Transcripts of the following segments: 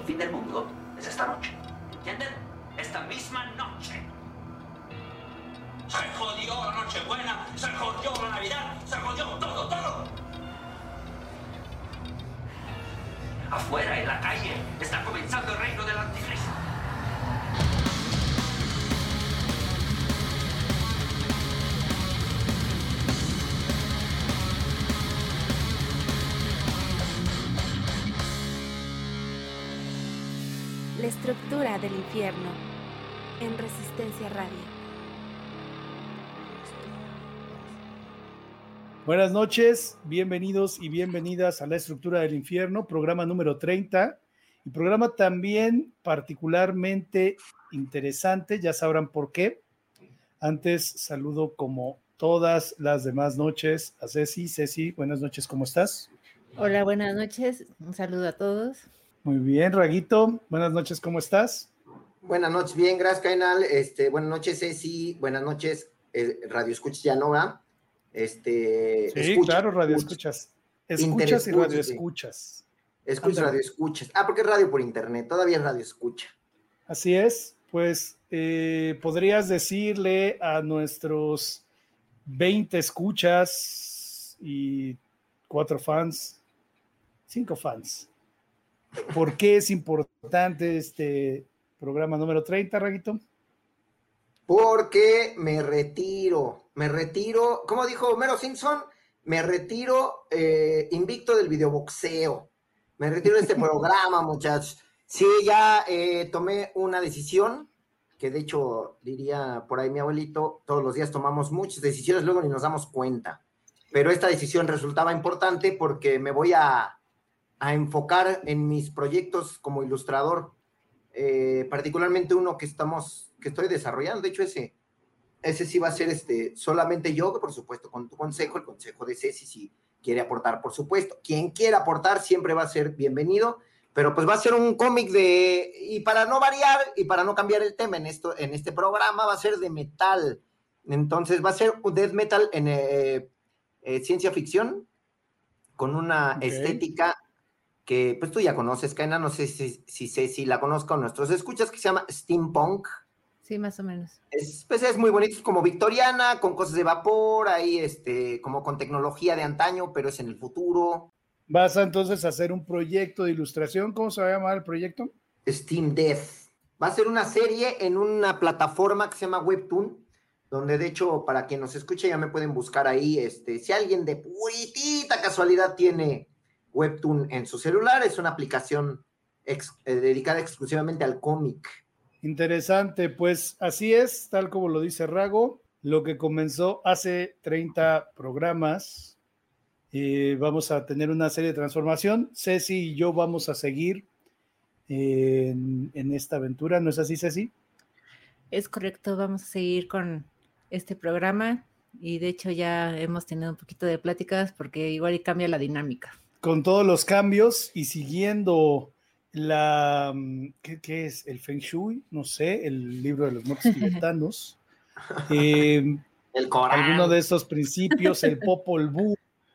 El fin del mundo es esta noche. ¿Entienden? Esta misma noche. Se jodió la Nochebuena, se jodió la Navidad, se jodió todo, todo. Afuera, en la calle, está comenzando el reino del anticristo. La estructura del infierno en Resistencia Radio. Buenas noches, bienvenidos y bienvenidas a La Estructura del Infierno, programa número 30, y programa también particularmente interesante, ya sabrán por qué. Antes saludo como todas las demás noches a Ceci. Ceci, buenas noches, ¿cómo estás? Hola, buenas noches, un saludo a todos. Muy bien, Raguito, buenas noches, ¿cómo estás? Buenas noches, bien, gracias, Cainal. Buenas noches, Ceci, buenas noches, Radio Escuchas ya, ¿no? Sí, escucha, claro, radio escuchas. Escuchas y radio escuchas. Escuchas, radio escuchas. Ah, porque es radio por internet, todavía es radio escucha. Así es, pues podrías decirle a nuestros 20 escuchas y 4 fans, 5 fans, ¿por qué es importante este programa número 30, Raguito? Porque me retiro, ¿cómo dijo Homero Simpson? Me retiro invicto del videoboxeo. Me retiro de este programa, muchachos. Sí, ya tomé una decisión, que de hecho, diría por ahí mi abuelito, todos los días tomamos muchas decisiones, luego ni nos damos cuenta. Pero esta decisión resultaba importante porque me voy a enfocar en mis proyectos como ilustrador, particularmente uno que estoy desarrollando. De hecho, ese sí va a ser solamente yo, por supuesto, con tu consejo, el consejo de Ceci, si quiere aportar, por supuesto. Quien quiera aportar siempre va a ser bienvenido, pero pues va a ser un cómic y para no variar y para no cambiar el tema en este programa, va a ser de metal. Entonces va a ser un death metal en ciencia ficción, con una estética que pues tú ya conoces, Kaina, no sé si la conozco, nuestros escuchas, que se llama steampunk. Sí, más o menos. Es muy bonito, es como victoriana, con cosas de vapor, ahí como con tecnología de antaño, pero es en el futuro. ¿Vas a entonces hacer un proyecto de ilustración? ¿Cómo se va a llamar el proyecto? Steam Death. Va a ser una serie en una plataforma que se llama Webtoon, donde de hecho, para quien nos escuche, ya me pueden buscar ahí. Si alguien de puritita casualidad tiene Webtoon en su celular, es una aplicación dedicada exclusivamente al cómic. Interesante, pues así es, tal como lo dice Rago, lo que comenzó hace 30 programas. Vamos a tener una serie de transformación. Ceci y yo vamos a seguir en esta aventura, ¿no es así, Ceci? Es correcto, vamos a seguir con este programa y de hecho ya hemos tenido un poquito de pláticas porque igual cambia la dinámica. Con todos los cambios y siguiendo ¿qué es? ¿El Feng Shui? No sé, el libro de los muertos tibetanos. El Corán. Alguno de esos principios, el Popol Vuh.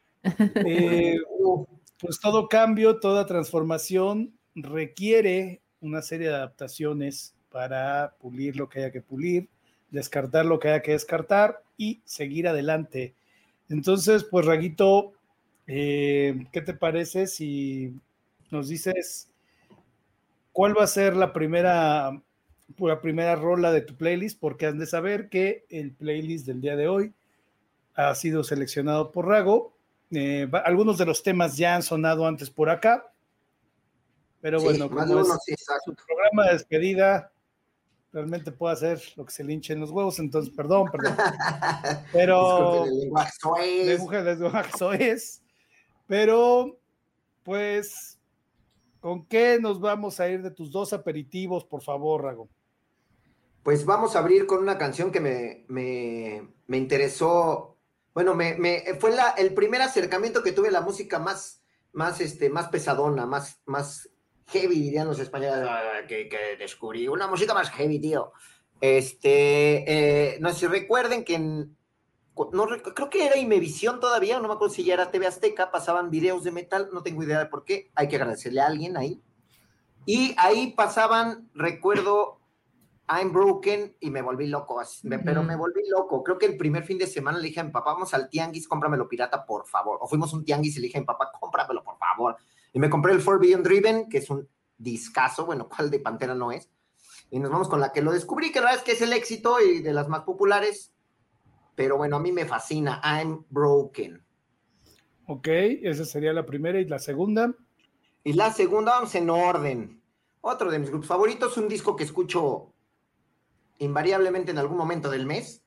Pues todo cambio, toda transformación requiere una serie de adaptaciones para pulir lo que haya que pulir, descartar lo que haya que descartar y seguir adelante. Entonces, pues Raguito, ¿qué te parece si nos dices cuál va a ser la primera rola de tu playlist? Porque has de saber que el playlist del día de hoy ha sido seleccionado por Rago. Algunos de los temas ya han sonado antes por acá, pero sí, bueno, como es su programa de despedida, realmente puedo hacer lo que se le hinche en los huevos, entonces perdón, pero el lenguaje soez, pero pues ¿con qué nos vamos a ir de tus 2 aperitivos, por favor, Rago? Pues vamos a abrir con una canción que me interesó. Bueno, fue el primer acercamiento que tuve a la música más pesadona, más heavy, dirían los españoles, que descubrí una música más heavy, tío. No sé si recuerden que creo que era Imevisión todavía, no me acuerdo si ya era TV Azteca, pasaban videos de metal, no tengo idea de por qué, hay que agradecerle a alguien ahí. Y ahí pasaban, recuerdo, I'm Broken y me volví loco, pero me volví loco. Creo que el primer fin de semana le dije a mi papá, vamos al tianguis, cómpramelo pirata, por favor. O fuimos a un tianguis y le dije a mi papá, cómpramelo, por favor. Y me compré el 4 Billion Driven, que es un discazo, bueno, ¿cuál de Pantera no es? Y nos vamos con la que lo descubrí, que la verdad es que es el éxito y de las más populares. Pero bueno, a mí me fascina, I'm Broken. Ok, esa sería la primera. ¿Y la segunda? Y la segunda, vamos en orden. Otro de mis grupos favoritos, un disco que escucho invariablemente en algún momento del mes,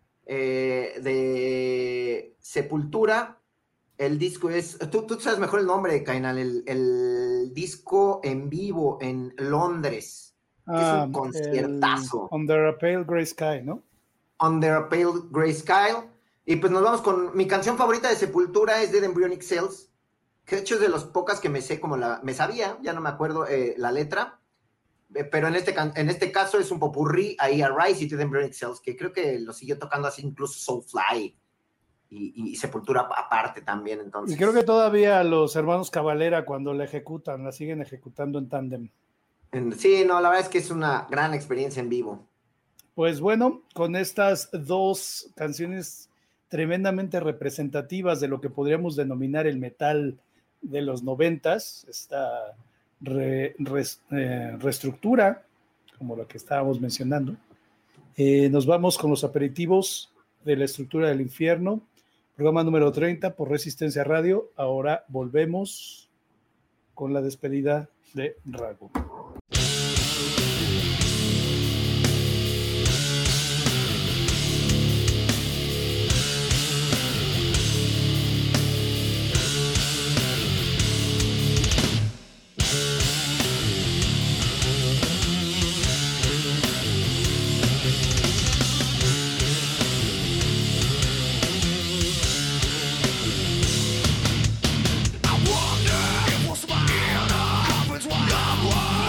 de Sepultura. El disco es, tú sabes mejor el nombre, Kainal, el disco en vivo en Londres, que es un conciertazo. Under a Pale Grey Sky, ¿no? Under a Pale Grey Sky. Y pues nos vamos con mi canción favorita de Sepultura, es Dead Embryonic Cells, que de hecho es de las pocas que me sé, me sabía, ya no me acuerdo la letra, pero en este caso es un popurrí ahí a Rise y Dead Embryonic Cells, que creo que lo siguió tocando así incluso Soulfly y Sepultura aparte también. Entonces, y creo que todavía los hermanos Cavalera, cuando la ejecutan, la siguen ejecutando en tándem. Sí, no, la verdad es que es una gran experiencia en vivo. Pues bueno, con estas dos canciones tremendamente representativas de lo que podríamos denominar el metal de los 90s, esta reestructura, como la que estábamos mencionando, nos vamos con los aperitivos de la estructura del infierno, programa número 30 por Resistencia Radio. Ahora volvemos con la despedida de Rago. I wonder if what's my coffins wide.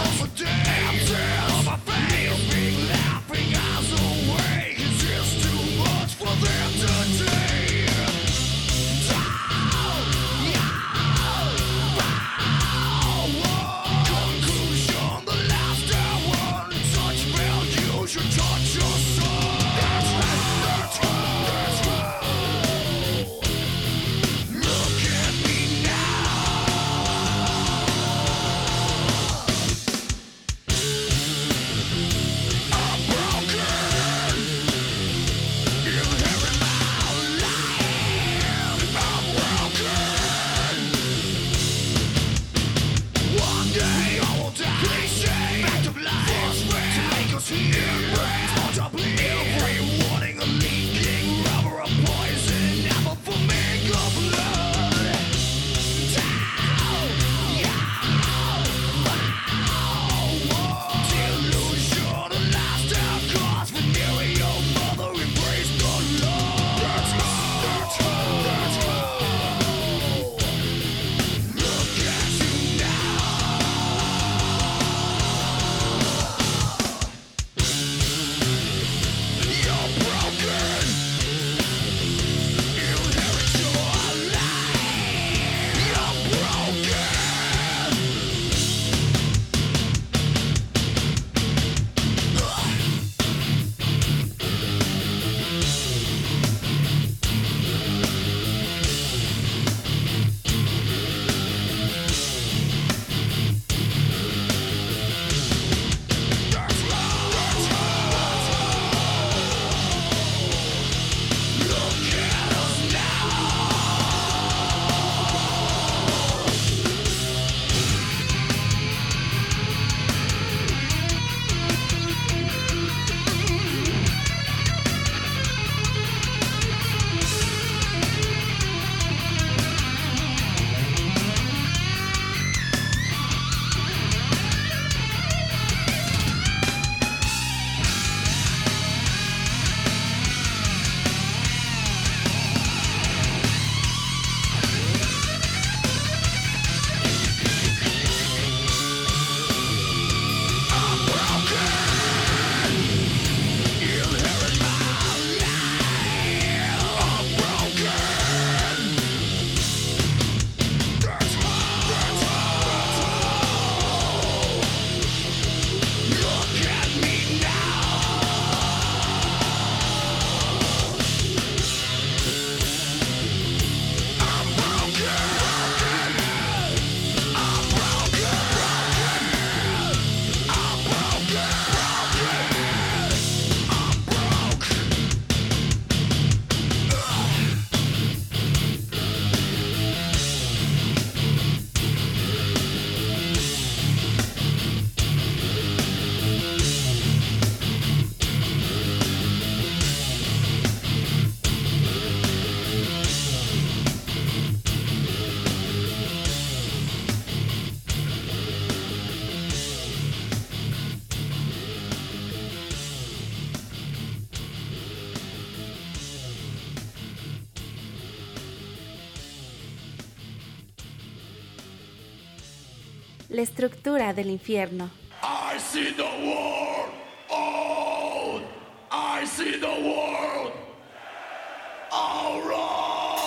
La estructura del infierno. I see the world. Oh, I see the world. All right.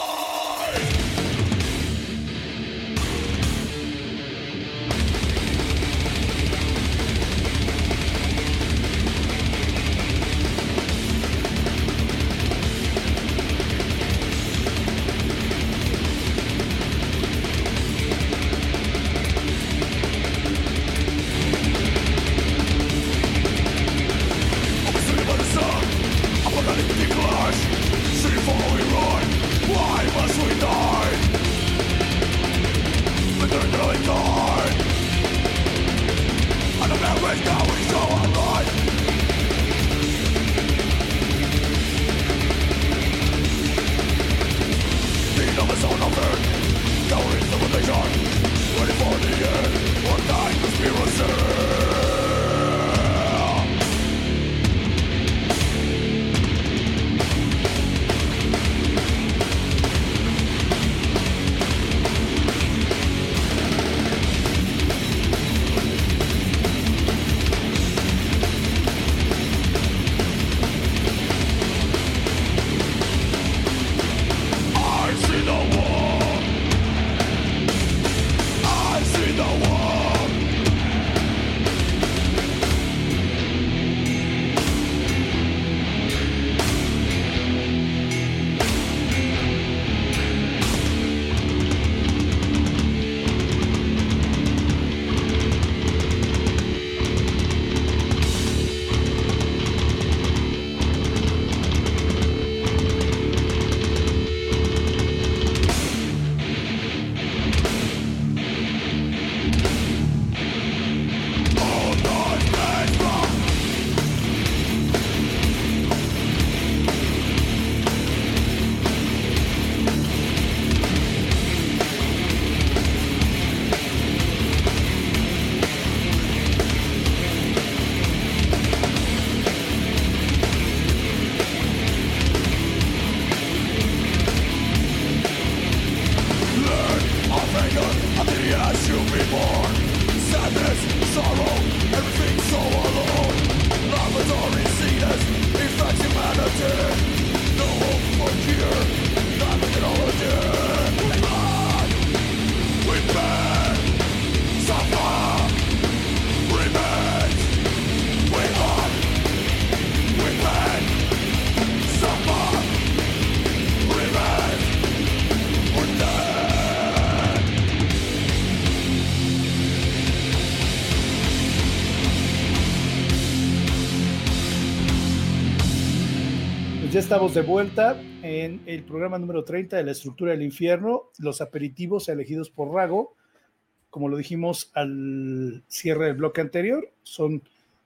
Ya estamos de vuelta en el programa número 30 de la estructura del infierno, los aperitivos elegidos por Rago. Como lo dijimos al cierre del bloque anterior, son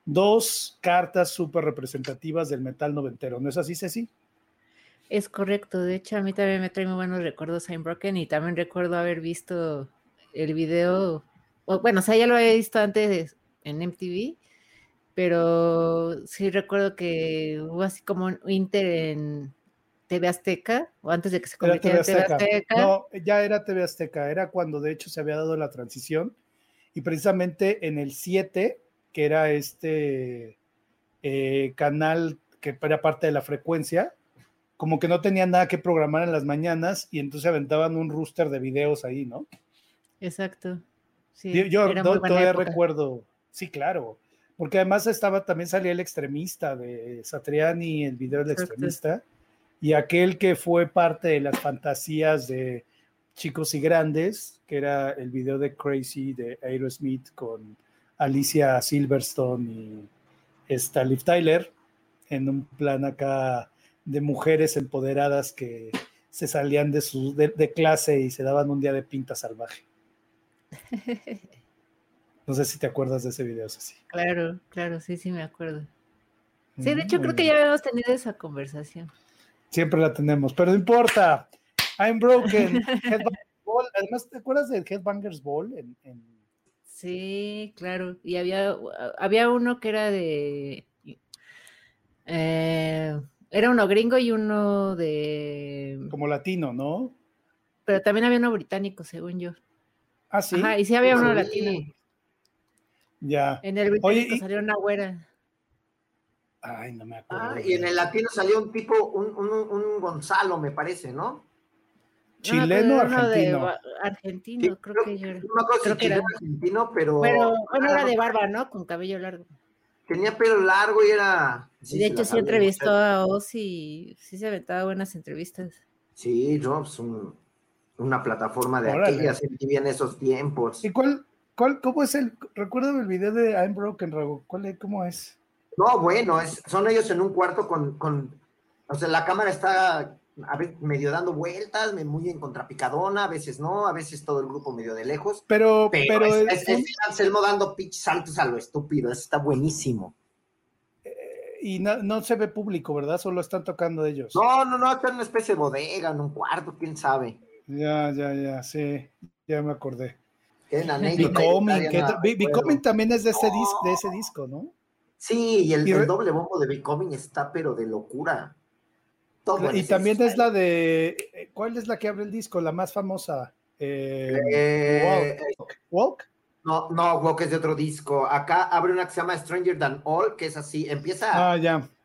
2 cartas súper representativas del metal noventero. ¿No es así, Ceci? Es correcto. De hecho, a mí también me trae muy buenos recuerdos I'm Broken, y también recuerdo haber visto el video, bueno, o sea, ya lo había visto antes en MTV, pero sí recuerdo que hubo así como un inter en TV Azteca, o antes de que se convirtiera en TV Azteca. No, ya era TV Azteca, era cuando de hecho se había dado la transición, y precisamente en el 7, que era este canal que era parte de la frecuencia, como que no tenían nada que programar en las mañanas, y entonces aventaban un rooster de videos ahí, ¿no? Exacto. Sí, yo todavía recuerdo, sí, claro, porque además también salía El Extremista de Satriani, el video del Extremista, y aquel que fue parte de las fantasías de Chicos y Grandes, que era el video de Crazy de Aerosmith con Alicia Silverstone y Liv Tyler, en un plan acá de mujeres empoderadas que se salían de clase y se daban un día de pinta salvaje. No sé si te acuerdas de ese video, Ceci. Claro, sí me acuerdo. Sí, de hecho creo que ya habíamos tenido esa conversación. Siempre la tenemos, pero no importa. I'm Broken, Headbangers Ball. Además, ¿te acuerdas del Headbangers Ball? Sí, claro. Y había uno que era de... era uno gringo y uno de... Como latino, ¿no? Pero también había uno británico, según yo. Ah, sí. Ajá, y sí había uno latino. Ya. En el británico salió una güera. Ay, no me acuerdo. Y en el latino salió un tipo, un Gonzalo, me parece, ¿no? ¿Chileno o argentino? Argentino, Sí, creo que yo era. No me acuerdo si que era argentino, pero... Bueno, era de barba, ¿no? Con cabello largo. Tenía pelo largo y era... Sí, de hecho, sí entrevistó a Ozzy, sí se aventaba buenas entrevistas. Sí, no, pues una plataforma de aquellas que vivían esos tiempos. ¿Y cómo es recuérdame el video de I'm Broken, Rago? ¿Cómo es? No, bueno, son ellos en un cuarto o sea, la cámara está a veces medio dando vueltas, muy en contrapicadona, a veces no, a veces todo el grupo medio de lejos. Pero es Anselmo dando pitch saltos a lo estúpido, eso está buenísimo. Y no se ve público, ¿verdad? Solo están tocando ellos. No, está en una especie de bodega, en un cuarto, quién sabe. Ya, sí, ya me acordé. Becoming también es de ese disco, ¿no? Sí, y el doble bombo de Becoming está, pero de locura. Todo y también es la de... ¿Cuál es la que abre el disco? La más famosa. ¿Walk? No, Walk es de otro disco. Acá abre una que se llama Stranger Than All, que es así, empieza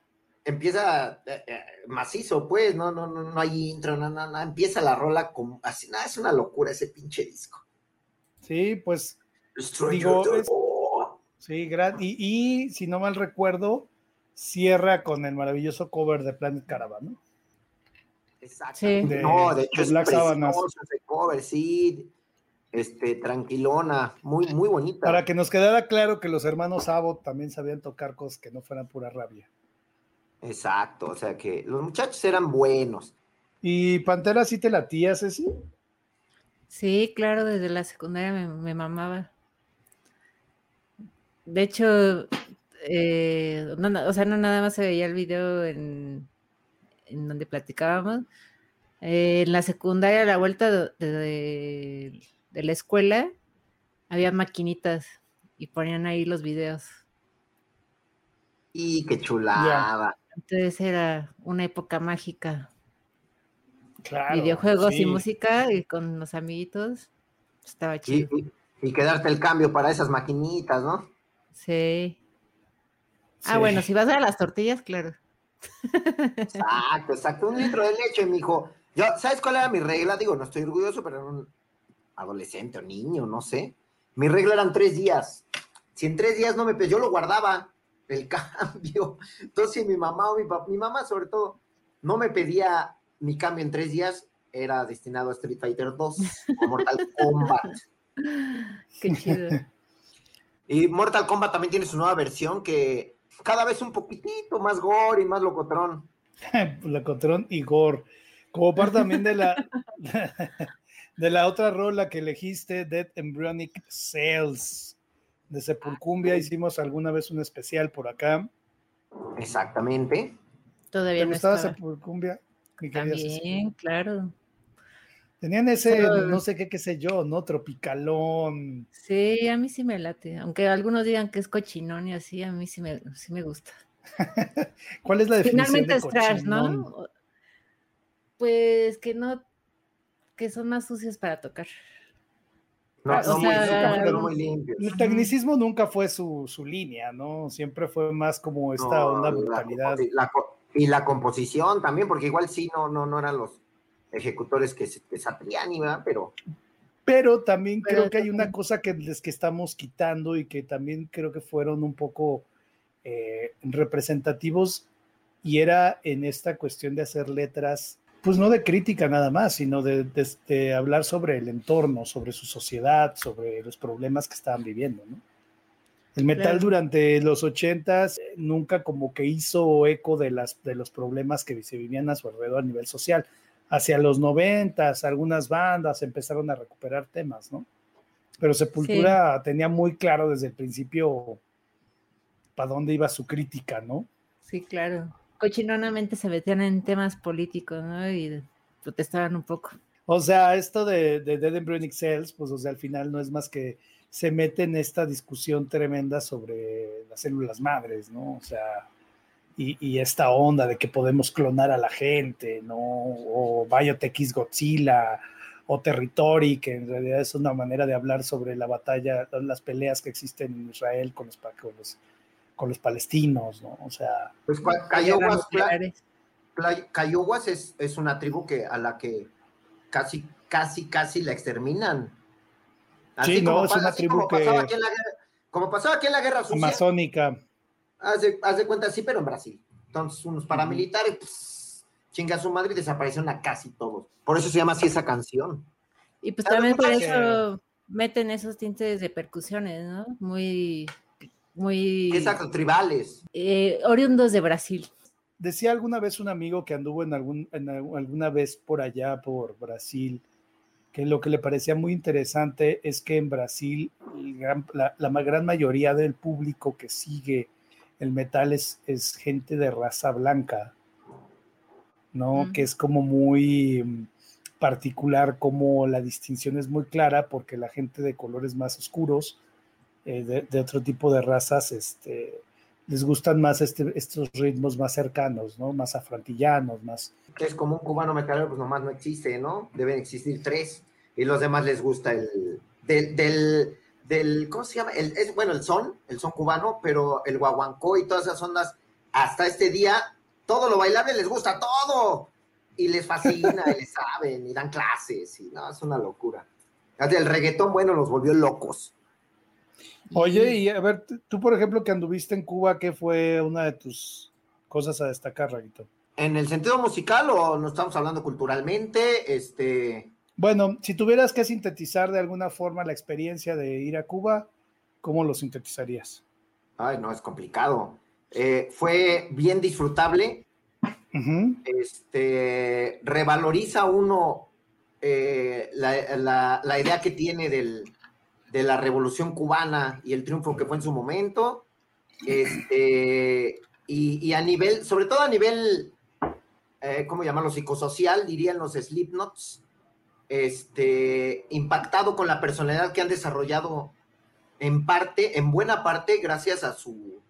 macizo, pues, no hay intro, no, empieza la rola como así, es una locura ese pinche disco. Sí, pues, digo, sí, y si no mal recuerdo, cierra con el maravilloso cover de Planet Caravan, ¿no? Exacto. Sí. De hecho es precioso ese cover, sí, tranquilona, muy, muy bonita. Para que nos quedara claro que los hermanos Abbott también sabían tocar cosas que no fueran pura rabia. Exacto, o sea que los muchachos eran buenos. ¿Y Pantera sí te latías, Ceci? Sí, claro, desde la secundaria me mamaba. De hecho, no nada más se veía el video en donde platicábamos. En la secundaria, a la vuelta de la escuela, había maquinitas y ponían ahí los videos. Y qué chulada. Entonces era una época mágica. Claro, videojuegos y música y con los amiguitos. Estaba chido. Y quedarte el cambio para esas maquinitas, ¿no? Sí. Bueno, si vas a las tortillas, claro. Exacto. 1 litro de leche, mijo. ¿Sabes cuál era mi regla? Digo, no estoy orgulloso, pero era un adolescente o niño, no sé. Mi regla eran 3 días. Si en 3 días no me pedía, yo lo guardaba, el cambio. Entonces, si mi mamá o mi mamá sobre todo, no me pedía mi cambio en 3 días, era destinado a Street Fighter 2 o Mortal Kombat. Qué chido. Y Mortal Kombat también tiene su nueva versión que cada vez un poquitito más gore y más locotrón. Locotrón y gore. Como parte también de la otra rola que elegiste, Dead Embryonic Cells. De Sepulcumbia hicimos alguna vez un especial por acá. Exactamente. Todavía ¿Te gustaba Sepulcumbia? También, claro. Tenían ese, no sé qué sé yo, ¿no? Tropicalón. Sí, a mí sí me late. Aunque algunos digan que es cochinón y así, a mí sí me gusta. ¿Cuál es la definición Finalmente de cochinón? es trash, ¿no? Pues que son más sucios para tocar. Muy limpios. El tecnicismo nunca fue su línea, ¿no? Siempre fue más como esta onda brutalidad. Y la composición también, porque igual sí no eran los ejecutores que Satriani, ¿verdad? Pero también creo que hay una cosa que estamos quitando y que también creo que fueron un poco representativos, y era en esta cuestión de hacer letras, pues no de crítica nada más, sino de hablar sobre el entorno, sobre su sociedad, sobre los problemas que estaban viviendo, ¿no? El metal durante los 80s nunca como que hizo eco de los problemas que se vivían a su alrededor a nivel social. Hacia los 90s algunas bandas empezaron a recuperar temas, ¿no? Pero Sepultura tenía muy claro desde el principio para dónde iba su crítica, ¿no? Sí, claro. Cochinonamente se metían en temas políticos, ¿no? Y protestaban un poco. O sea, esto de Dead Embryonic Cells, pues, o sea, al final no es más que se mete en esta discusión tremenda sobre las células madres, ¿no? O sea, y esta onda de que podemos clonar a la gente, ¿no? O Biotech is Godzilla, o territory, que en realidad es una manera de hablar sobre la batalla, las peleas que existen en Israel con los palestinos, ¿no? O sea... Pues Cayowas es una tribu a la que casi la exterminan. Así sí, no, es una tribu como pasaba aquí en la Guerra Sucia. Amazónica. Haz de cuenta, sí, pero en Brasil. Entonces, unos paramilitares, pues, chinga su madre y desaparecieron a casi todos. Por eso se llama así esa canción. Y pues también por eso meten esos tintes de percusiones, ¿no? Muy... Exacto, tribales. Oriundos de Brasil. Decía alguna vez un amigo que anduvo alguna vez por allá, por Brasil, que lo que le parecía muy interesante es que en Brasil la gran mayoría del público que sigue el metal es gente de raza blanca, ¿no? Que es como muy particular, como la distinción es muy clara, porque la gente de colores más oscuros, de otro tipo de razas, les gustan más estos ritmos más cercanos, ¿no? Más afrantillanos, más... Que es como un cubano metalero, pues nomás no existe, ¿no? Deben existir 3, y los demás les gusta ¿cómo se llama? El son cubano, pero el guaguancó y todas esas ondas, hasta este día, todo lo bailable les gusta, todo, y les fascina, y les saben, y dan clases, y no, es una locura. El reggaetón, bueno, los volvió locos. Oye, y a ver, tú por ejemplo que anduviste en Cuba, ¿qué fue una de tus cosas a destacar, Raguito? ¿En el sentido musical o no estamos hablando culturalmente? Bueno, si tuvieras que sintetizar de alguna forma la experiencia de ir a Cuba, ¿cómo lo sintetizarías? Ay, no, es complicado. Fue bien disfrutable. Uh-huh. Revaloriza uno la idea que tiene de la revolución cubana y el triunfo que fue en su momento, y a nivel, sobre todo a nivel, ¿cómo llamarlo? Psicosocial, dirían los Slipknots, impactado con la personalidad que han desarrollado en buena parte, gracias a su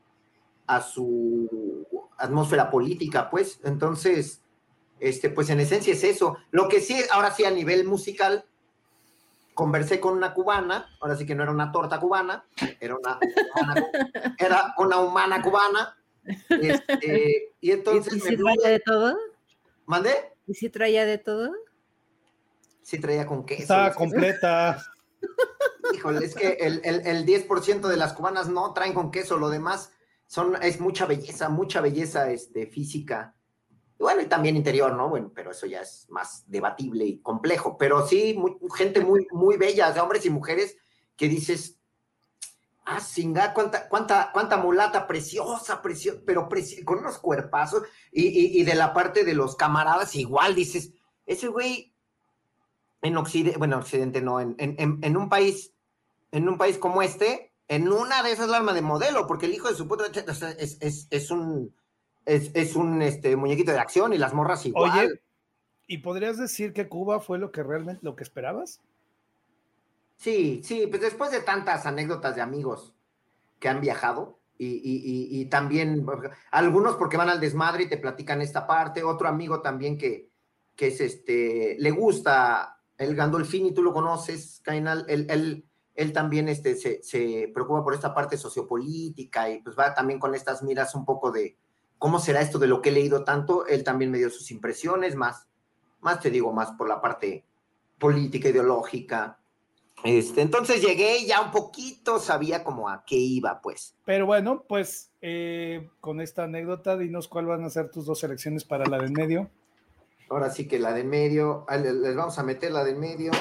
atmósfera política, pues. Entonces, pues en esencia es eso. Lo que sí, ahora sí, a nivel musical, conversé con una cubana, ahora sí que no era una torta cubana, era una humana cubana, y entonces... ¿Y si traía de todo? ¿Mandé? ¿Y si traía de todo? Sí traía con queso. Estaba completa. Híjole, es que el 10% de las cubanas no traen con queso, lo demás es mucha belleza física. Bueno, y también interior, ¿no? Bueno, pero eso ya es más debatible y complejo. Pero sí, gente muy, muy bella, o sea, hombres y mujeres que dices, singa, cuánta mulata preciosa, pero con unos cuerpazos. Y de la parte de los camaradas, igual dices, ese güey en Occidente no, en un país como en una de esas la arma de modelo, porque el hijo de su puta es un muñequito de acción, y las morras igual. Oye, ¿y podrías decir que Cuba fue lo que realmente lo que esperabas? Sí, pues después de tantas anécdotas de amigos que han viajado, y también algunos porque van al desmadre y te platican esta parte, otro amigo también que es le gusta el Gandolfini, tú lo conoces, Cainal, él también se preocupa por esta parte sociopolítica, y pues va también con estas miras un poco de cómo será esto de lo que he leído tanto. Él también me dio sus impresiones, más te digo, más por la parte política, ideológica. Entonces llegué y ya un poquito sabía como a qué iba, pues. Pero bueno, pues con esta anécdota, dinos cuál van a ser tus 2 selecciones para la del medio. Ahora sí que la del medio, les vamos a meter la del medio.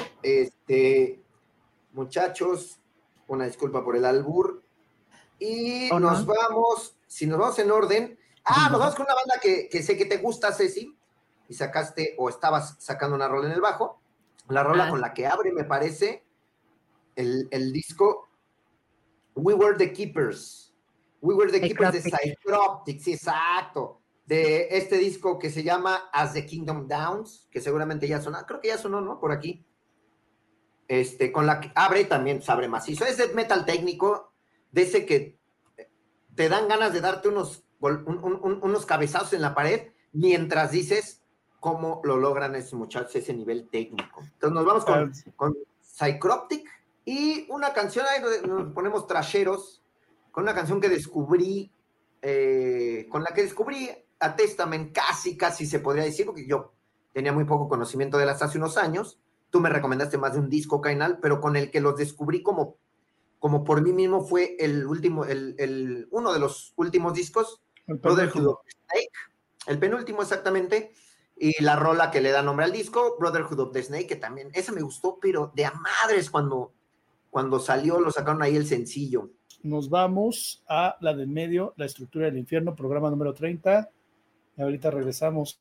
Muchachos, una disculpa por el albur. Y si nos vamos en orden. Nos vamos con una banda que sé que te gusta, Ceci, y sacaste, o estabas sacando una rola en el bajo. La rola con la que abre, me parece, el disco We Were the Keepers. We Were the Keepers de Psychroptic, sí, exacto. De este disco que se llama As the Kingdom Downs, que seguramente ya sonó, creo que ya sonó, ¿no? Por aquí. Con la que abre también, pues abre macizo. Es death metal técnico, de ese que te dan ganas de darte unos cabezazos en la pared mientras dices cómo lo logran esos muchachos, ese nivel técnico. Entonces nos vamos con Psychroptic y una canción, ahí nos ponemos trasheros, con una canción que descubrí, con la que descubrí a Testament, casi se podría decir, porque yo tenía muy poco conocimiento de las hace unos años. Tú me recomendaste más de un disco, Kainal, pero con el que los descubrí como por mí mismo fue uno de los últimos discos, Brotherhood of the Snake, el penúltimo exactamente, y la rola que le da nombre al disco, Brotherhood of the Snake, que también, esa me gustó, pero de a madres cuando salió, lo sacaron ahí el sencillo. Nos vamos a la del medio, La estructura del infierno, programa número 30, y ahorita regresamos.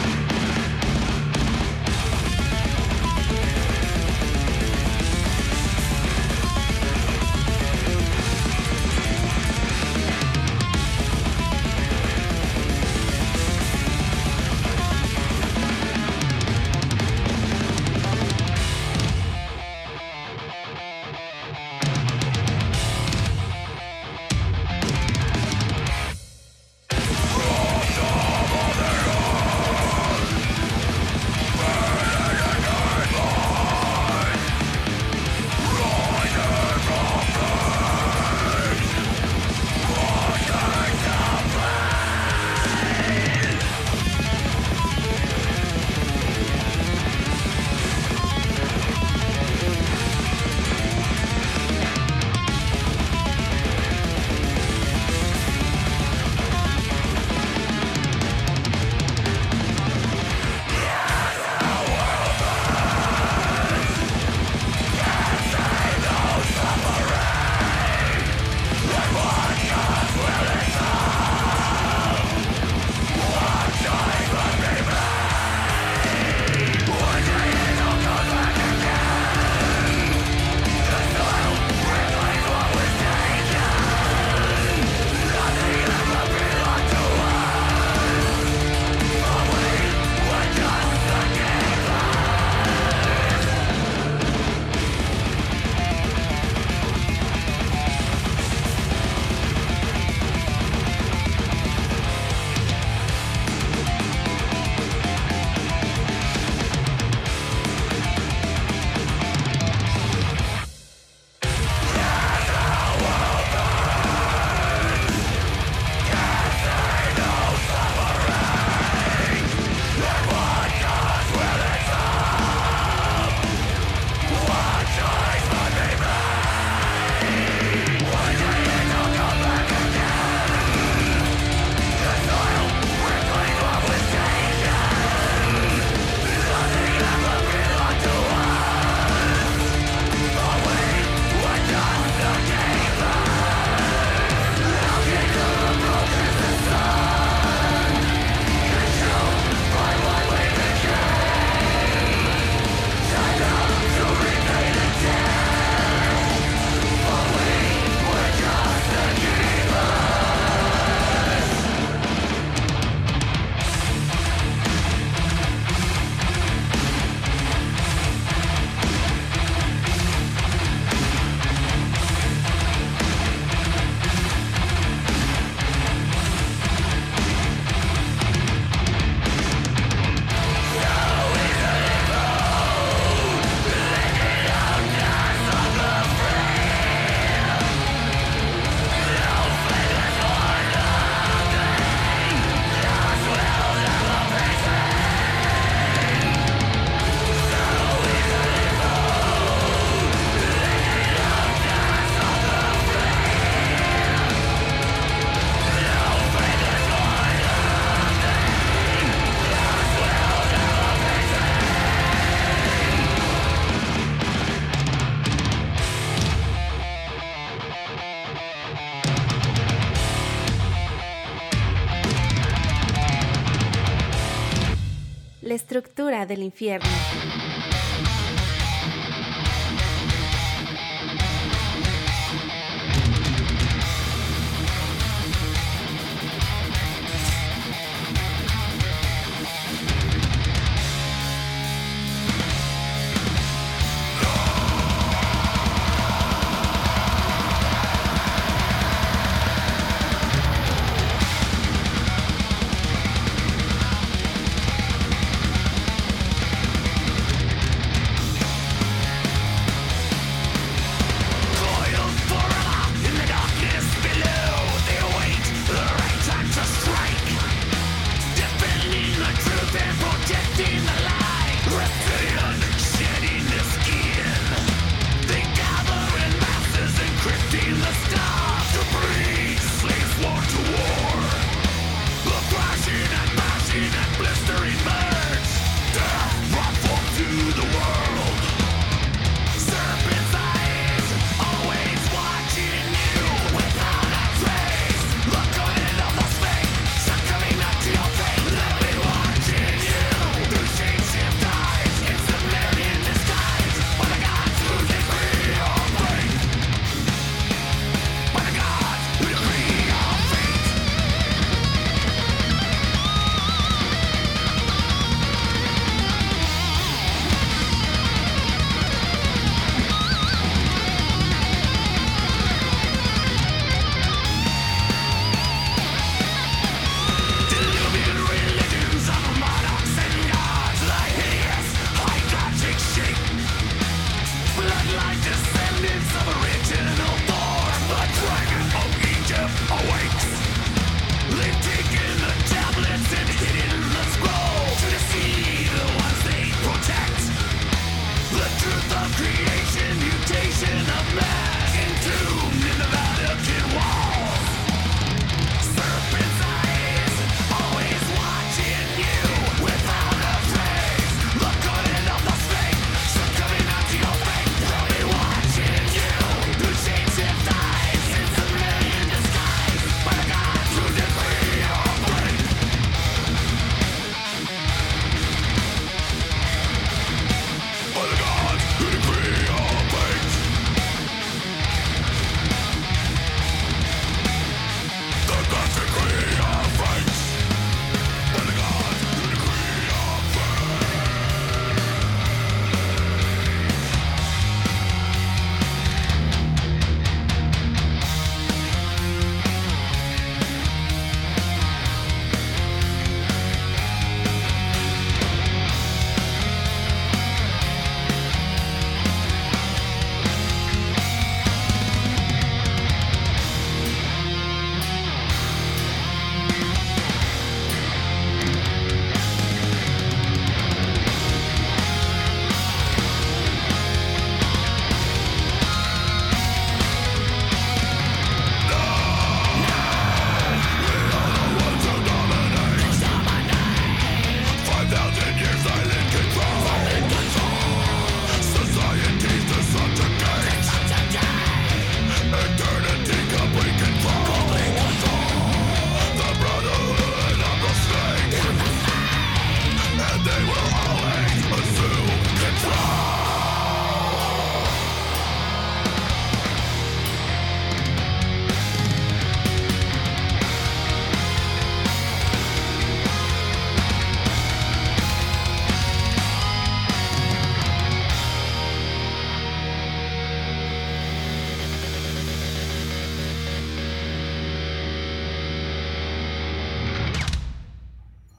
La estructura del infierno.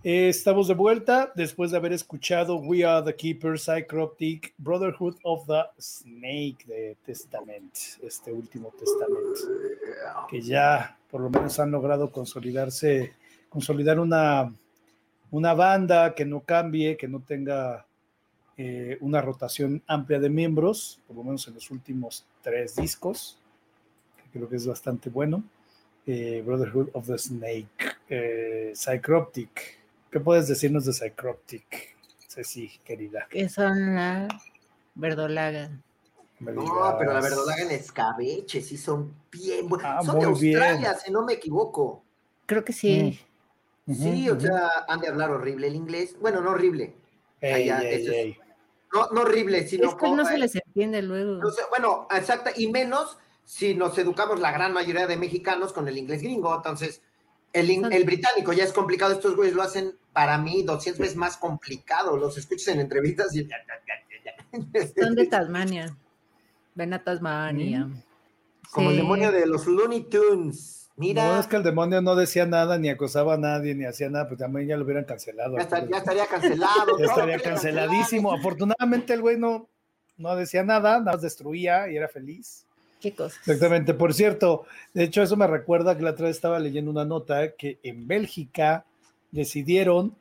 Estamos de vuelta después de haber escuchado We Are the Keepers, Psychroptic, Brotherhood of the Snake de Testament, este último Testament, que ya por lo menos han logrado consolidar una banda que no cambie, que no tenga una rotación amplia de miembros, por lo menos en los últimos 3 discos, que creo que es bastante bueno. Brotherhood of the Snake, Psychroptic. ¿Qué puedes decirnos de Psychroptic, Ceci, querida? Que son la verdolaga. No, pero la verdolaga en escabeche, sí son bien buenos. Son de muy Australia, bien. si no me equivoco. Creo que sí. Sí, o sea, han de hablar horrible el inglés. Bueno, no horrible. Ey. No horrible, sino... Es que no se les entiende luego. No sé, bueno, exacto, y menos si nos educamos la gran mayoría de mexicanos con el inglés gringo. Entonces, el británico ya es complicado. Estos güeyes lo hacen, para mí, 200 veces más complicado. Los escuchas en entrevistas y... Son de Tasmania. Ven a Tasmania. Como el demonio de los Looney Tunes. Mira. No, es que el demonio no decía nada, ni acosaba a nadie, ni hacía nada, pues también ya lo hubieran cancelado. Ya estaría cancelado. Ya estaría canceladísimo. Afortunadamente el güey no decía nada más destruía y era feliz. ¿Qué cosas? Exactamente. Por cierto, de hecho eso me recuerda que la otra vez estaba leyendo una nota que en Bélgica decidieron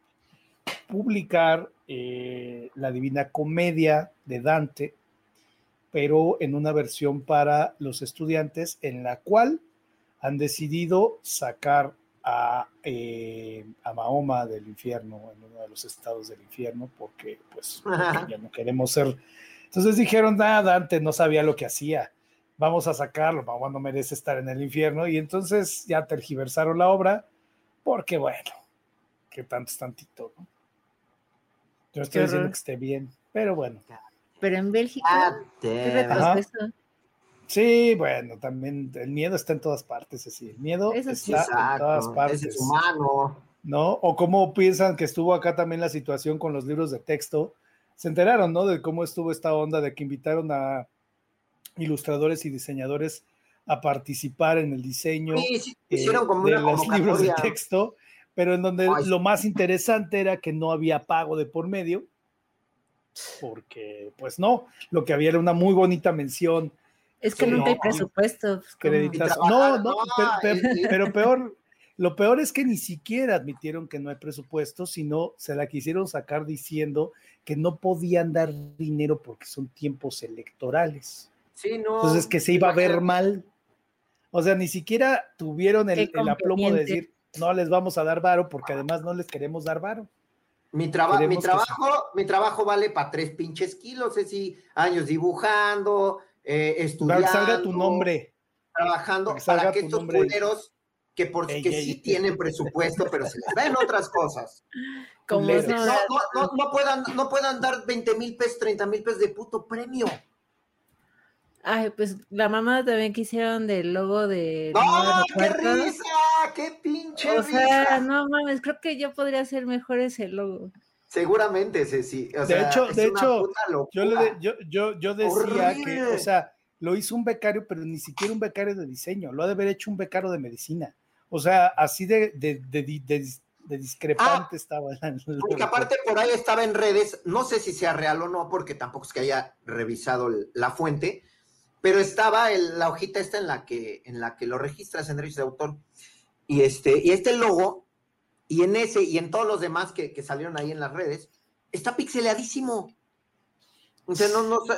publicar la Divina Comedia de Dante, pero en una versión para los estudiantes en la cual han decidido sacar a Mahoma del infierno, en uno de los estados del infierno, porque pues ya no queremos ser. Entonces dijeron, Dante no sabía lo que hacía, vamos a sacarlo, Mahoma no merece estar en el infierno, y entonces ya tergiversaron la obra, porque bueno, que tanto es tantito, ¿no? Yo estoy diciendo que esté bien, pero bueno. Pero en Bélgica, ¿qué retroceso? Sí, bueno, también el miedo está en todas partes, así. El miedo Eso está sí, en todas partes. Es humano. ¿No? O cómo piensan que estuvo acá también la situación con los libros de texto. Se enteraron, ¿no? De cómo estuvo esta onda de que invitaron a ilustradores y diseñadores a participar en el diseño hicieron como de una los libros de convocatoria. texto, pero en donde lo más interesante era que no había pago de por medio, porque pues no, lo que había era una muy bonita mención. Es que nunca hay presupuesto. Pues, pero peor, lo peor es que ni siquiera admitieron que no hay presupuesto, sino se la quisieron sacar diciendo que no podían dar dinero porque son tiempos electorales. Sí, no. Entonces que se iba a ver mal. O sea, ni siquiera tuvieron el aplomo de decir, no les vamos a dar varo porque además no les queremos dar varo. Mi trabajo vale para 3 pinches kilos, es decir, años dibujando, estudiando. Para que salga tu nombre. Trabajando para que estos culeros, que sí tienen presupuesto, pero se les ven otras cosas. Como no puedan dar 20,000 pesos, 30,000 pesos de puto premio. Ay, pues la mamá también quisieron del logo de... ¡No, qué risa! ¡Qué pinche risa! O sea, no mames, creo que yo podría hacer mejor ese logo. Seguramente, sí. O de sea, hecho, yo decía que, o sea, lo hizo un becario, pero ni siquiera un becario de diseño, lo ha de haber hecho un becario de medicina. O sea, así de discrepante estaba. Porque aparte por ahí estaba en redes, no sé si sea real o no, porque tampoco es que haya revisado la fuente, pero estaba la hojita esta en la que lo registras en derechos de autor. Y este logo, y en ese, y en todos los demás que salieron ahí en las redes, está pixeladísimo. O sea,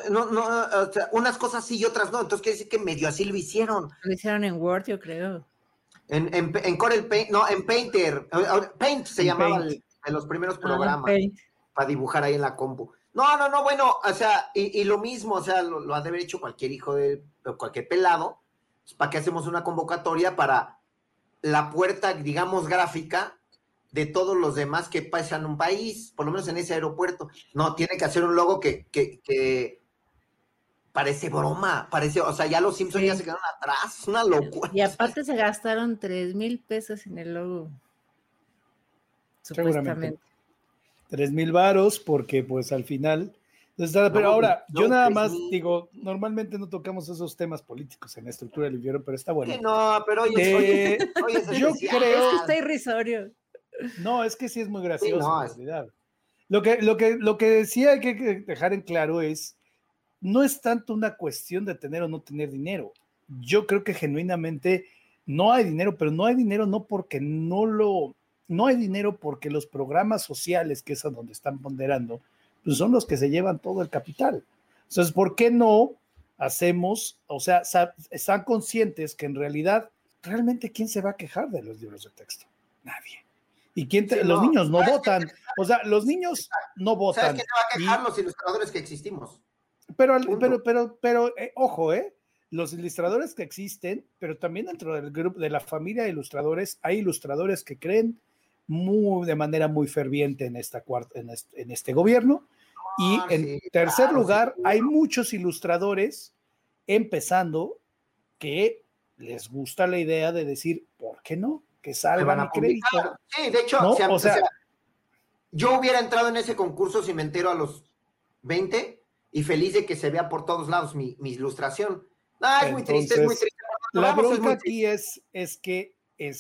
o sea, unas cosas sí y otras no. Entonces quiere decir que medio así lo hicieron. Lo hicieron en Word, yo creo. En Corel Paint, no, en Painter. Paint se llamaba de los primeros programas para dibujar ahí en la compu. No, bueno, o sea, y lo mismo, o sea, lo ha de haber hecho cualquier hijo de cualquier pelado. Pues, ¿para qué hacemos una convocatoria para la puerta, digamos, gráfica de todos los demás que pasan un país, por lo menos en ese aeropuerto? No, tiene que hacer un logo que parece broma, o sea, ya los Simpsons ya se quedaron atrás, una locura. Y aparte se gastaron 3,000 pesos en el logo. Supuestamente. 3,000 varos, porque pues al final. Pero ahora, yo nada más digo, normalmente no tocamos esos temas políticos en la estructura del infierno, pero está bueno. Sí, no, pero oye, yo creo. Es que está irrisorio. No, es que sí es muy gracioso, Sí, no, en realidad. Lo que sí hay que dejar en claro es, no es tanto una cuestión de tener o no tener dinero. Yo creo que genuinamente no hay dinero, pero no hay dinero no porque no hay dinero porque los programas sociales, que es a donde están ponderando, pues son los que se llevan todo el capital. Entonces, ¿por qué no hacemos, o sea, están conscientes que en realidad, realmente, ¿quién se va a quejar de los libros de texto? Nadie. ¿Y los niños no votan? O sea, los niños no ¿Sabes votan. quién se va a quejar? Los ilustradores que existimos. Ojo, los ilustradores que existen, pero también dentro del grupo de la familia de ilustradores, hay ilustradores que creen de manera muy ferviente en este gobierno. Y en tercer lugar, hay muchos ilustradores empezando que les gusta la idea de decir, ¿por qué no? Que salga mi crédito. Sí, de hecho, ¿no? yo hubiera entrado en ese concurso si me entero a los 20 y feliz de que se vea por todos lados mi ilustración. Es muy triste, es muy triste. La bronca aquí es que,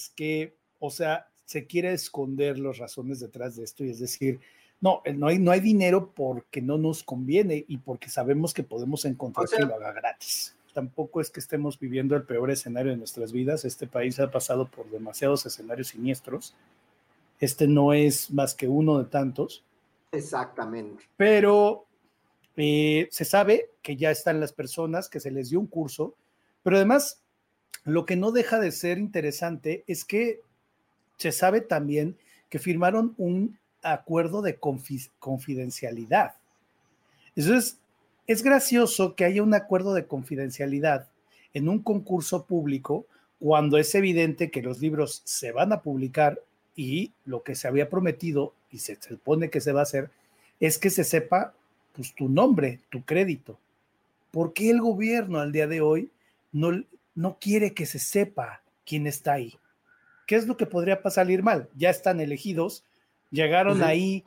o sea, se quiere esconder las razones detrás de esto y es decir, no hay dinero porque no nos conviene y porque sabemos que podemos encontrar que lo haga gratis. Tampoco es que estemos viviendo el peor escenario de nuestras vidas. Este país ha pasado por demasiados escenarios siniestros. Este no es más que uno de tantos. Exactamente. Pero se sabe que ya están las personas, que se les dio un curso, pero además lo que no deja de ser interesante es que se sabe también que firmaron un acuerdo de confidencialidad. Entonces, es gracioso que haya un acuerdo de confidencialidad en un concurso público cuando es evidente que los libros se van a publicar y lo que se había prometido y se supone que se va a hacer es que se sepa pues tu nombre, tu crédito. ¿Por qué el gobierno al día de hoy no quiere que se sepa quién está ahí? ¿Qué es lo que podría salir mal? Ya están elegidos, llegaron ahí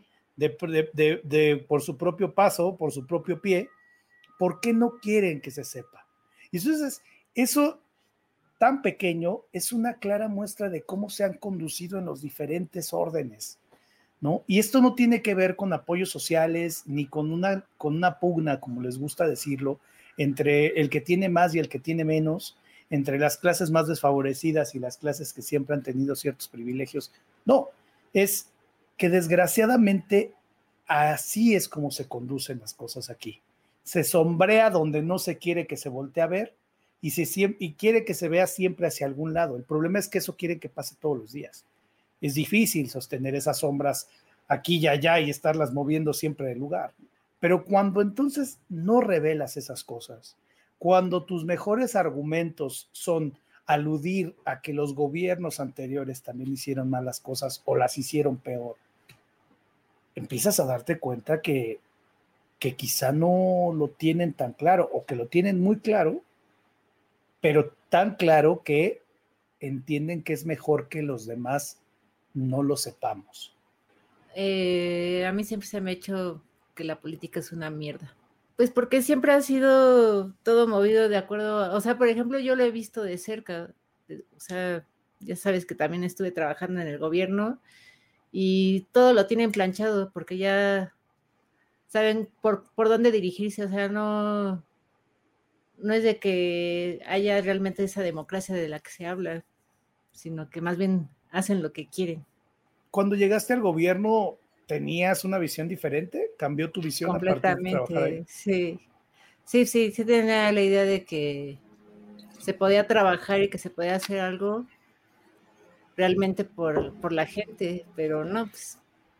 por su propio paso, por su propio pie. ¿Por qué no quieren que se sepa? Y entonces, eso tan pequeño es una clara muestra de cómo se han conducido en los diferentes órdenes, ¿no? Y esto no tiene que ver con apoyos sociales ni con una pugna, como les gusta decirlo, entre el que tiene más y el que tiene menos, entre las clases más desfavorecidas y las clases que siempre han tenido ciertos privilegios. No, es que desgraciadamente así es como se conducen las cosas aquí. Se sombrea donde no se quiere que se voltee a ver y quiere que se vea siempre hacia algún lado. El problema es que eso quiere que pase todos los días. Es difícil sostener esas sombras aquí y allá y estarlas moviendo siempre del lugar. Pero cuando entonces no revelas esas cosas, cuando tus mejores argumentos son aludir a que los gobiernos anteriores también hicieron malas cosas o las hicieron peor, empiezas a darte cuenta que quizá no lo tienen tan claro o que lo tienen muy claro, pero tan claro que entienden que es mejor que los demás no lo sepamos. A mí siempre se me ha hecho que la política es una mierda. Pues porque siempre ha sido todo movido de acuerdo, o sea, por ejemplo, yo lo he visto de cerca, o sea, ya sabes que también estuve trabajando en el gobierno y todo lo tienen planchado porque ya saben por dónde dirigirse, o sea, no es de que haya realmente esa democracia de la que se habla, sino que más bien hacen lo que quieren. Cuando llegaste al gobierno, ¿tenías una visión diferente? ¿Cambió tu visión completamente? A partir de trabajar ahí? Sí, tenía la idea de que se podía trabajar y que se podía hacer algo realmente por la gente, pero no, pues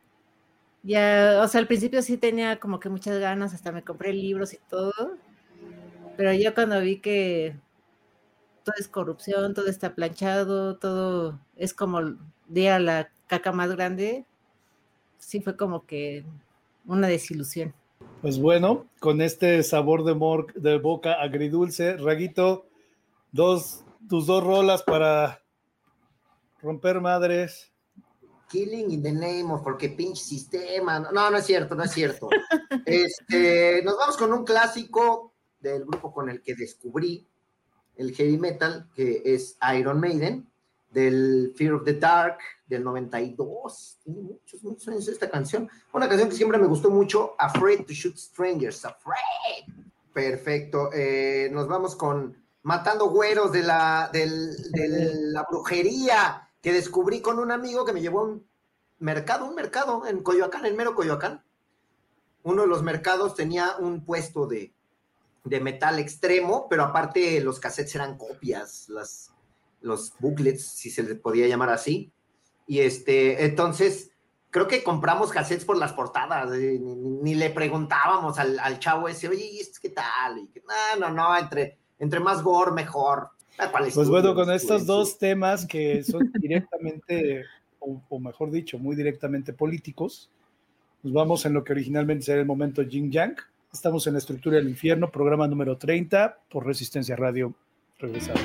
ya, o sea, al principio sí tenía como que muchas ganas, hasta me compré libros y todo, pero ya cuando vi que todo es corrupción, todo está planchado, todo es como de la caca más grande, sí fue como que una desilusión. Pues bueno, con este sabor de boca agridulce, Raguito, tus dos rolas para romper madres. Killing in the name of, porque pinche sistema. No es cierto. Nos vamos con un clásico del grupo con el que descubrí el heavy metal, que es Iron Maiden. del Fear of the Dark, del 92. Tiene muchos años esta canción. Una canción que siempre me gustó mucho, Afraid to Shoot Strangers. Afraid. Perfecto. Nos vamos con Matando Güeros de la brujería que descubrí con un amigo que me llevó a un mercado en Coyoacán, en mero Coyoacán. Uno de los mercados tenía un puesto de metal extremo, pero aparte los cassettes eran copias, los booklets, si se les podía llamar así. Y entonces creo que compramos cassettes por las portadas, ni le preguntábamos al chavo ese, oye, ¿qué tal? Y que, no, entre más gore, mejor. Pues bueno, con estos dos temas que son directamente, o mejor dicho, muy directamente políticos, nos vamos en lo que originalmente sería el momento Yin Yang. Estamos en La Estructura del Infierno, programa número 30, por Resistencia Radio. Regresamos.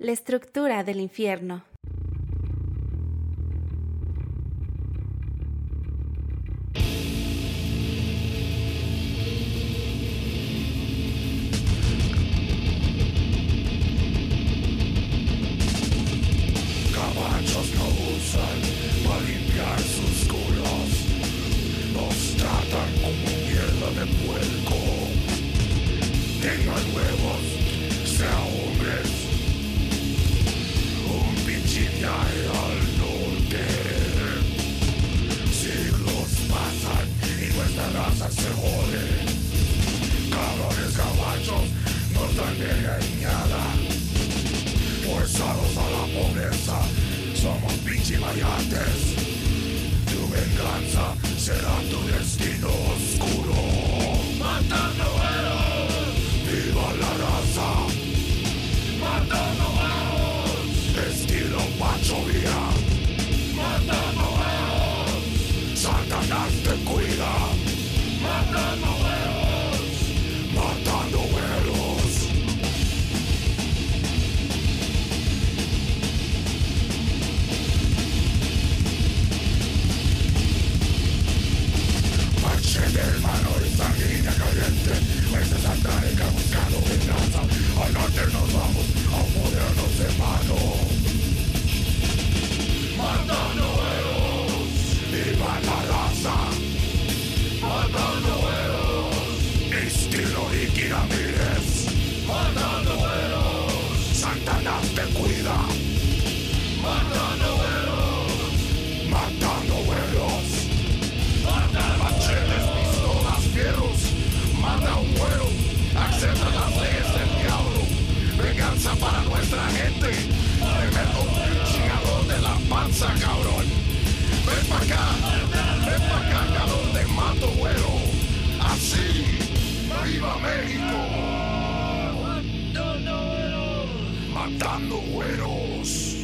La estructura del infierno. Caballos no usan para limpiar sus culos. Nos tratan como mierda de puerco. Tengan huevos, sea hombres. Un pinche viaje al norte. Siglos pasan y nuestra raza se jode. Cabrones caballos nos dan engañada. Forzados a la pobreza, somos pinche variantes. Tu venganza será tu destino oscuro. Matando héroes, viva la raza. Matando héroes, estilo Pancho Villa. Matando héroes, Satanás te cuida. Matando héroes, matando héroes. Hermano y sanguínea caliente, esta satánica buscando venganza. Al norte nos vamos a podernos de mano. Matando héroes, viva la raza. Matando héroes, estilo Ricky Ramírez. Matando héroes, Satanás te cuida. Matando héroes, matando héroes. Machetes, pistolas, fierros, mata un güero, acepta las leyes del diablo, venganza para nuestra gente, te meto un chingador de la panza, cabrón, ven pa' acá, cabrón, te mato, güero, así, viva México, matando güeros.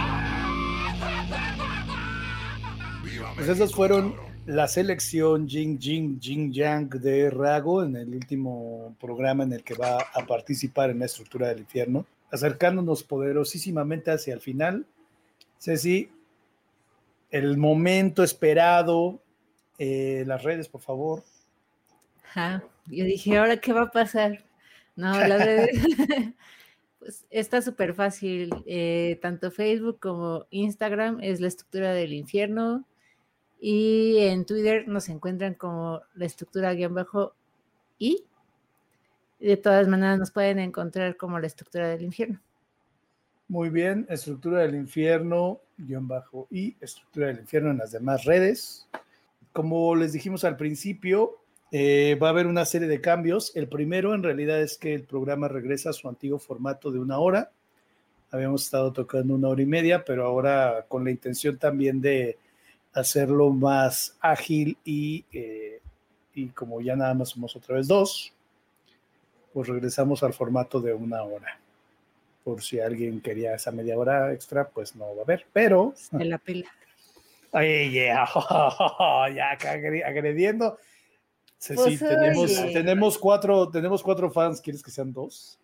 Pues esas fueron la selección Jing Jing Jing Yang de Rago en el último programa en el que va a participar en la estructura del infierno, acercándonos poderosísimamente hacia el final. Ceci, el momento esperado, las redes, por favor. Ajá. Yo dije, ¿ahora qué va a pasar? No, las redes, pues está súper fácil. Tanto Facebook como Instagram es la estructura del infierno. Y en Twitter nos encuentran como la estructura-y. De todas maneras nos pueden encontrar como la estructura del infierno. Muy bien, estructura del infierno, _y, estructura del infierno en las demás redes. Como les dijimos al principio, va a haber una serie de cambios. El primero en realidad es que el programa regresa a su antiguo formato de 1 hora. Habíamos estado tocando 1 hora y media, pero ahora con la intención también de hacerlo más ágil y como ya nada más somos otra vez 2, pues regresamos al formato de 1 hora. Por si alguien quería esa media hora extra, pues no va a haber, pero... Se la pela. Ay, yeah. Ya agrediendo. Sí, Pues, tenemos 4 fans, ¿quieres que sean 2?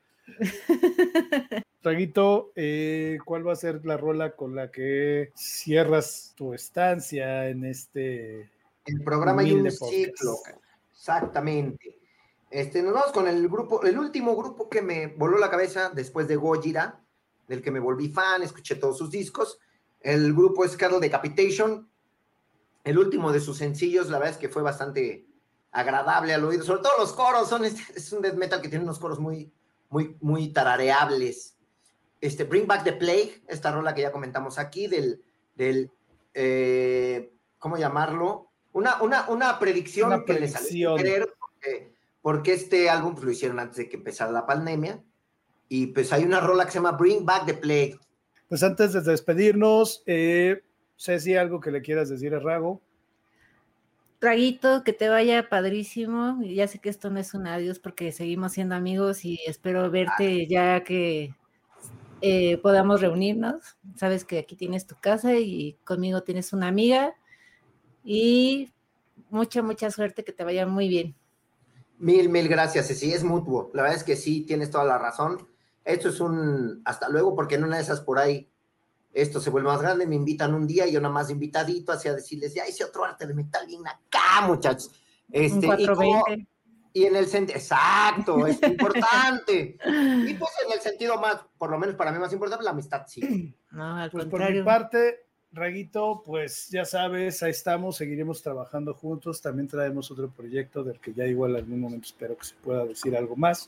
Traguito, ¿cuál va a ser la rola con la que cierras tu estancia en este el programa y un podcast? ciclo? Exactamente. Nos vamos con el último grupo que me voló la cabeza después de Gojira, del que me volví fan, escuché todos sus discos. El grupo es Cattle Decapitation. El último de sus sencillos, la verdad es que fue bastante agradable al oído, sobre todo los coros, es un death metal que tiene unos coros muy, muy, muy tarareables. Bring Back the Plague, esta rola que ya comentamos aquí, ¿cómo llamarlo? Una predicción que les salió sin querer, porque este álbum pues, lo hicieron antes de que empezara la pandemia, y pues hay una rola que se llama Bring Back the Plague. Pues antes de despedirnos, Ceci, algo que le quieras decir a Rago. Traguito, que te vaya padrísimo. Ya sé que esto no es un adiós porque seguimos siendo amigos y espero verte ya que podamos reunirnos. Sabes que aquí tienes tu casa y conmigo tienes una amiga. Y mucha suerte, que te vaya muy bien. Mil gracias, Ceci, es mutuo. La verdad es que sí, tienes toda la razón. esto es un hasta luego, porque en una de esas por ahí esto se vuelve más grande, me invitan un día y yo nada más invitadito hacia decirles, ya hice otro arte de metal bien acá, muchachos. Un 420. Y en el sentido, exacto, es importante. Y pues en el sentido más, por lo menos para mí más importante, la amistad, sí. No, al Pues por contrario. mi parte, Raguito, pues ya sabes, ahí estamos, seguiremos trabajando juntos. También traemos otro proyecto del que ya igual en algún momento espero que se pueda decir algo más.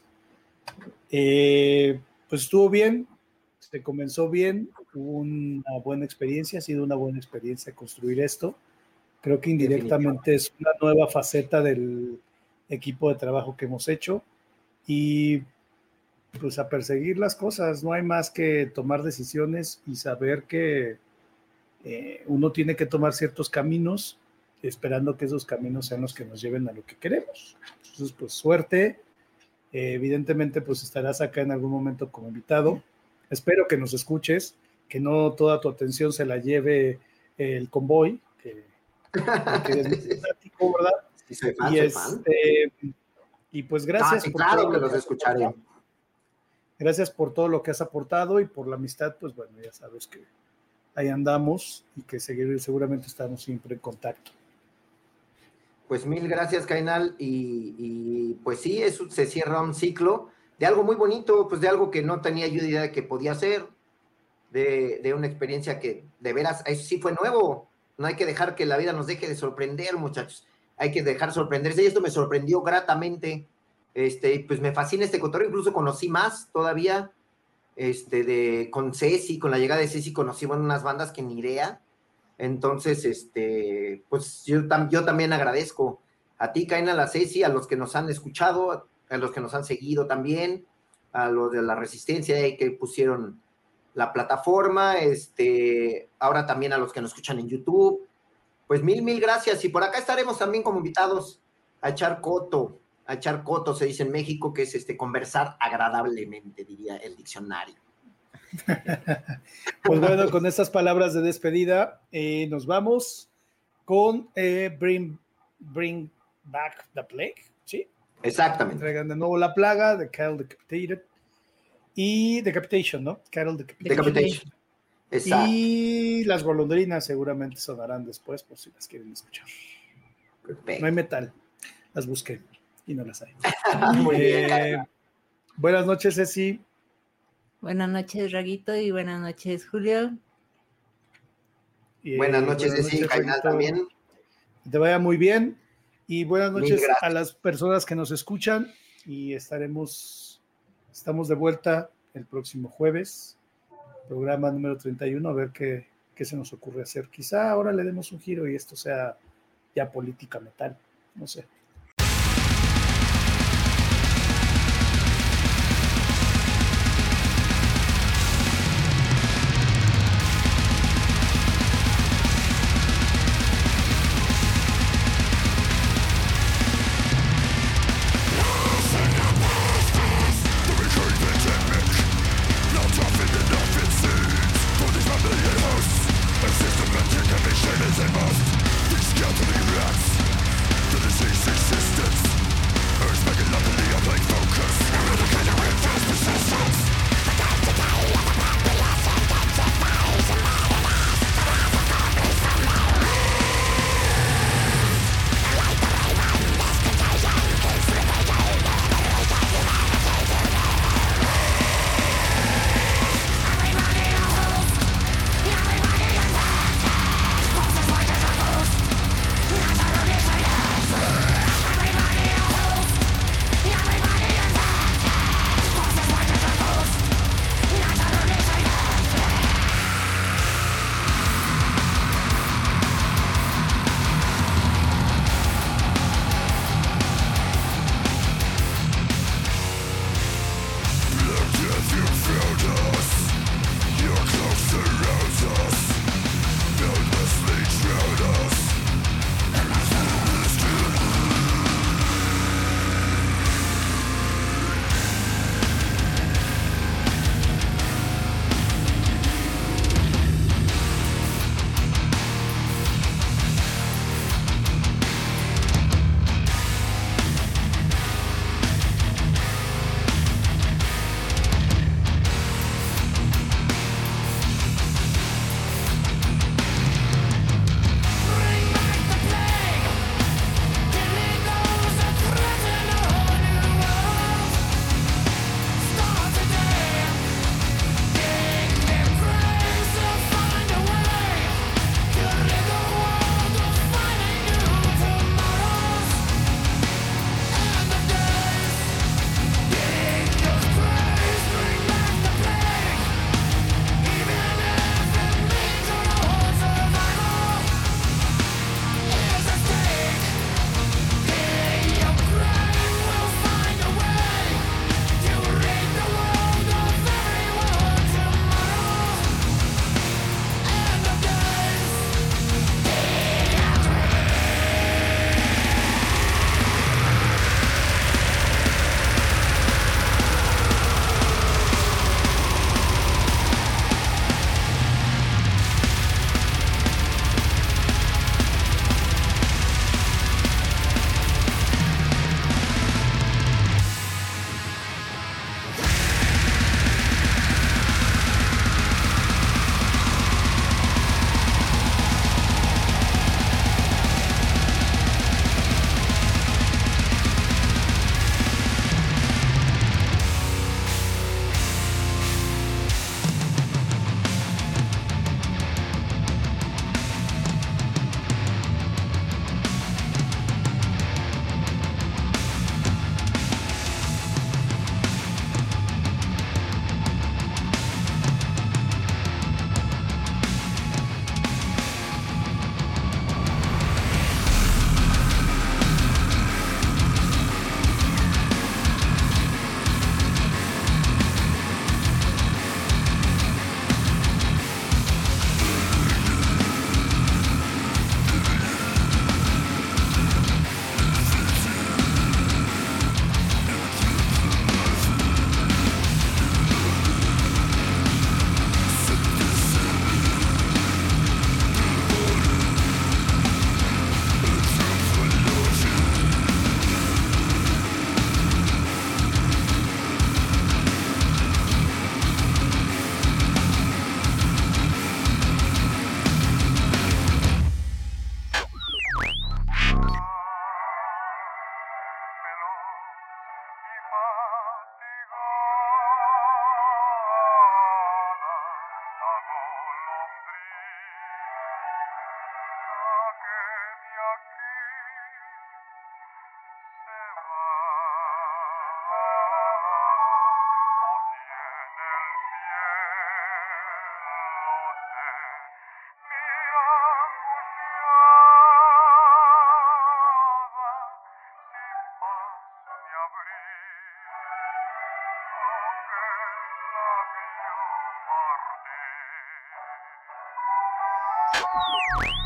Pues estuvo bien, se comenzó bien, hubo una buena experiencia, ha sido una buena experiencia construir esto. Creo que indirectamente es una nueva faceta del equipo de trabajo que hemos hecho y pues a perseguir las cosas. No hay más que tomar decisiones y saber que uno tiene que tomar ciertos caminos esperando que esos caminos sean los que nos lleven a lo que queremos. Entonces, pues suerte. Evidentemente, pues estarás acá en algún momento como invitado. Espero que nos escuches, que no toda tu atención se la lleve el convoy, que eres muy simpático, ¿verdad? Sí, soy fan, y pues gracias. Claro que los escucharé. Gracias por todo lo que has aportado y por la amistad, pues bueno, ya sabes que ahí andamos y que seguramente estamos siempre en contacto. Pues mil gracias, Cainal, y pues sí, eso se cierra un ciclo de algo muy bonito, pues de algo que no tenía yo idea de que podía ser, de una experiencia que de veras, eso sí fue nuevo. No hay que dejar que la vida nos deje de sorprender, muchachos. Hay que dejar sorprenderse, y esto me sorprendió gratamente. Pues me fascina este cotorreo, incluso conocí más todavía, con Ceci, con la llegada de Ceci conocí unas bandas que ni idea. Entonces, pues yo también agradezco a ti, Cainal, a Ceci, a los que nos han escuchado, a los que nos han seguido también, a los de la Resistencia que pusieron la plataforma, ahora también a los que nos escuchan en YouTube. Pues mil gracias, y por acá estaremos también como invitados a echar coto, se dice en México, que es conversar agradablemente, diría el diccionario. Pues bueno, con estas palabras de despedida, nos vamos con Bring Back the Plague, ¿sí? Exactamente. Traigan de nuevo la plaga de Cattle Decapitated y Decapitation, ¿no? Cattle Decapitation. Exacto. Y las golondrinas seguramente sonarán después por si las quieren escuchar. Perfecto. No hay metal, las busqué y no las hay. Muy bien. Buenas noches, Ceci. Buenas noches, Raguito, y buenas noches, Julio. Buenas noches, Ceci, Cainal también. Que te vaya muy bien. Y buenas noches a las personas que nos escuchan. Y estamos de vuelta el próximo jueves, programa número 31, a ver qué se nos ocurre hacer. Quizá ahora le demos un giro y esto sea ya política metal, no sé. Systematic emission is a must. These gathering rats, the disease is abril, lo que la vio partir.